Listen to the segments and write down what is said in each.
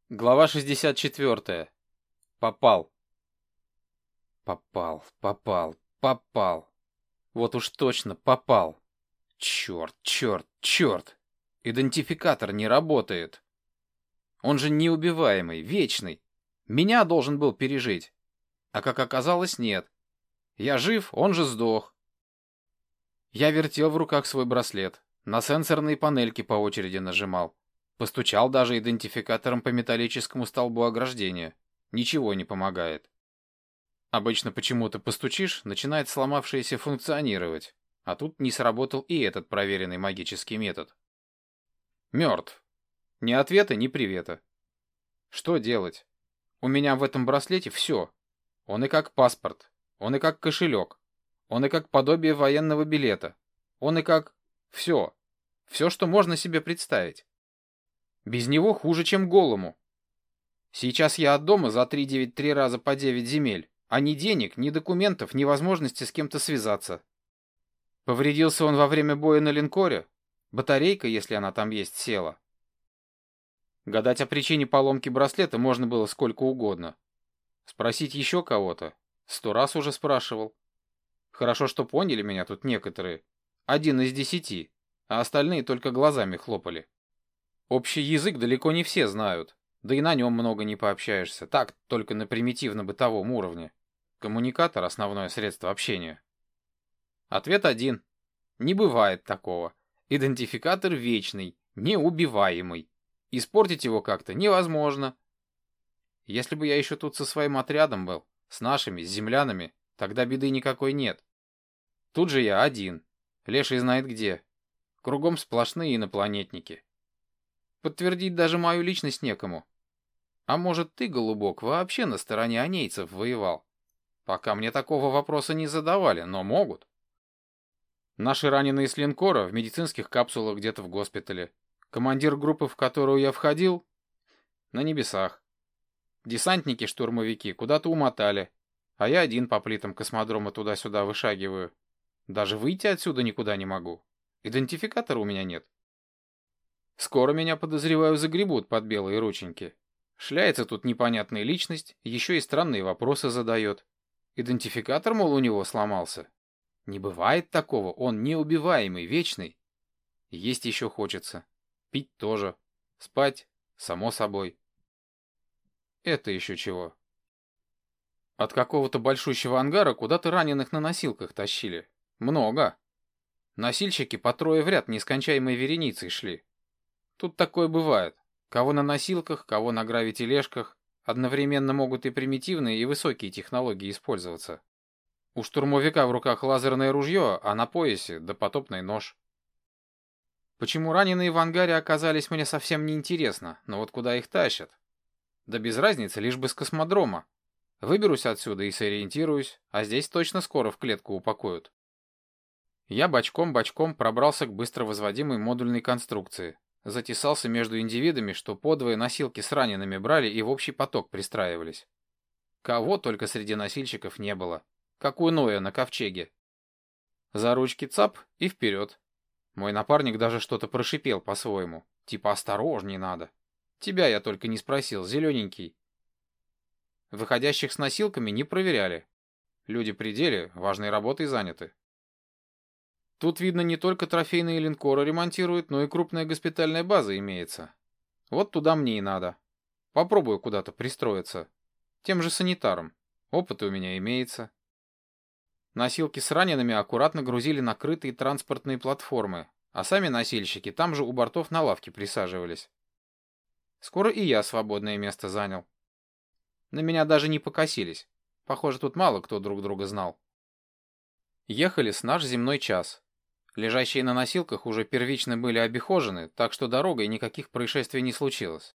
Глава 64. Попал. Попал. Вот уж точно попал. Черт. Идентификатор не работает. Он же неубиваемый, вечный. Меня должен был пережить. А как оказалось, нет. Я жив, он же сдох. Я вертел в руках свой браслет. На сенсорные панельки по очереди нажимал. Постучал даже идентификатором по металлическому столбу ограждения. Ничего не помогает. Обычно почему-то постучишь, начинает сломавшееся функционировать. А тут не сработал и этот проверенный магический метод. Мертв. Ни ответа, ни привета. Что делать? У меня в этом браслете все. Он и как паспорт. Он и как кошелек. Он и как подобие военного билета. Он и как... Все. Все, что можно себе представить. Без него хуже, чем голому. Сейчас я от дома за 3 раза по 9 земель, а ни денег, ни документов, ни возможности с кем-то связаться. Повредился он во время боя на линкоре? Батарейка, если она там есть, села. Гадать о причине поломки браслета можно было сколько угодно. Спросить еще кого-то? 100 раз уже спрашивал. Хорошо, что поняли меня тут некоторые. 1 из 10, а остальные только глазами хлопали. Общий язык далеко не все знают, да и на нем много не пообщаешься, так, только на примитивно-бытовом уровне. Коммуникатор — основное средство общения. Ответ один. Не бывает такого. Идентификатор вечный, неубиваемый. Испортить его как-то невозможно. Если бы я еще тут со своим отрядом был, с нашими, с землянами, тогда беды никакой нет. Тут же я один, леший знает где. Кругом сплошные инопланетники. Подтвердить даже мою личность некому. А может, ты, голубок, вообще на стороне анейцев воевал? Пока мне такого вопроса не задавали, но могут. Наши раненые с линкора в медицинских капсулах где-то в госпитале. Командир группы, в которую я входил, на небесах. Десантники-штурмовики куда-то умотали, а я один по плитам космодрома туда-сюда вышагиваю. Даже выйти отсюда никуда не могу. Идентификатора у меня нет. Скоро меня, подозреваю, загребут под белые рученьки. Шляется тут непонятная личность, еще и странные вопросы задает. Идентификатор, мол, у него сломался. Не бывает такого, он неубиваемый, вечный. Есть еще хочется. Пить тоже. Спать, само собой. Это еще чего? От какого-то большущего ангара куда-то раненых на носилках тащили. Много. Носильщики по трое в ряд нескончаемой вереницей шли. Тут такое бывает. Кого на носилках, кого на гравитележках. Одновременно могут и примитивные, и высокие технологии использоваться. У штурмовика в руках лазерное ружье, а на поясе допотопный нож. Почему раненые в ангаре оказались, мне совсем не интересно, но вот куда их тащат? Да без разницы, лишь бы с космодрома. Выберусь отсюда и сориентируюсь, а здесь точно скоро в клетку упакуют. Я бочком-бочком пробрался к быстро возводимой модульной конструкции. Затесался между индивидами, что подвое носилки с ранеными брали и в общий поток пристраивались. Кого только среди носильщиков не было. Как у Ноя на ковчеге. За ручки цап и вперед. Мой напарник даже что-то прошипел по-своему. Типа осторожней надо. Тебя я только не спросил, зелененький. Выходящих с носилками не проверяли. Люди при деле, важной работой заняты. Тут, видно, не только трофейные линкоры ремонтируют, но и крупная госпитальная база имеется. Вот туда мне и надо. Попробую куда-то пристроиться. Тем же санитаром. Опыт у меня имеется. Носилки с ранеными аккуратно грузили на крытые транспортные платформы, а сами носильщики там же у бортов на лавке присаживались. Скоро и я свободное место занял. На меня даже не покосились. Похоже, тут мало кто друг друга знал. Ехали с наш земной час. Лежащие на носилках уже первично были обихожены, так что дорогой никаких происшествий не случилось.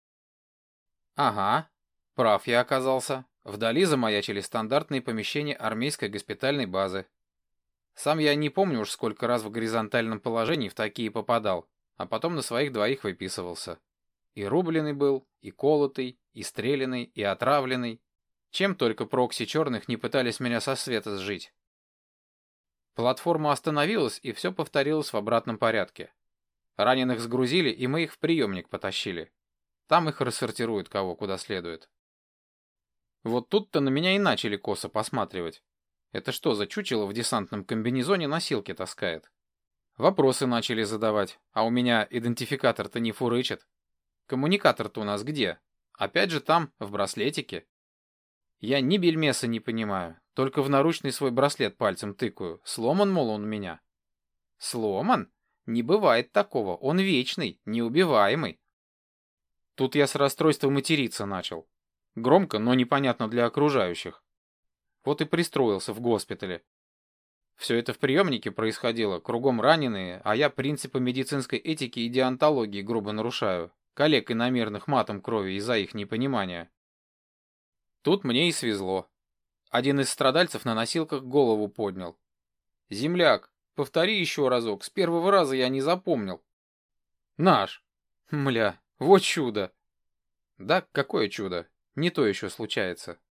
Ага, прав я оказался. Вдали замаячили стандартные помещения армейской госпитальной базы. Сам я не помню уж сколько раз в горизонтальном положении в такие попадал, а потом на своих двоих выписывался. И рубленый был, и колотый, и стреляный, и отравленный. Чем только прокси черных не пытались меня со света сжить. Платформа остановилась, и все повторилось в обратном порядке. Раненых сгрузили, и мы их в приемник потащили. Там их рассортируют кого куда следует. Вот тут-то на меня и начали косо посматривать. Это что за чучело в десантном комбинезоне носилки таскает? Вопросы начали задавать, а у меня идентификатор-то не фурычит. Коммуникатор-то у нас где? Опять же там, в браслетике. Я ни бельмеса не понимаю, только в наручный свой браслет пальцем тыкаю. Сломан, мол, он у меня. Сломан? Не бывает такого, он вечный, неубиваемый. Тут я с расстройством материться начал. Громко, но непонятно для окружающих. Вот и пристроился в госпитале. Все это в приемнике происходило, кругом раненые, а я принципы медицинской этики и деонтологии грубо нарушаю, коллег иномерных матом крови из-за их непонимания. Тут мне и свезло. Один из страдальцев на носилках голову поднял. «Земляк, повтори еще разок, с первого раза я не запомнил». «Наш». Мля, вот чудо. Да, какое чудо, не то еще случается.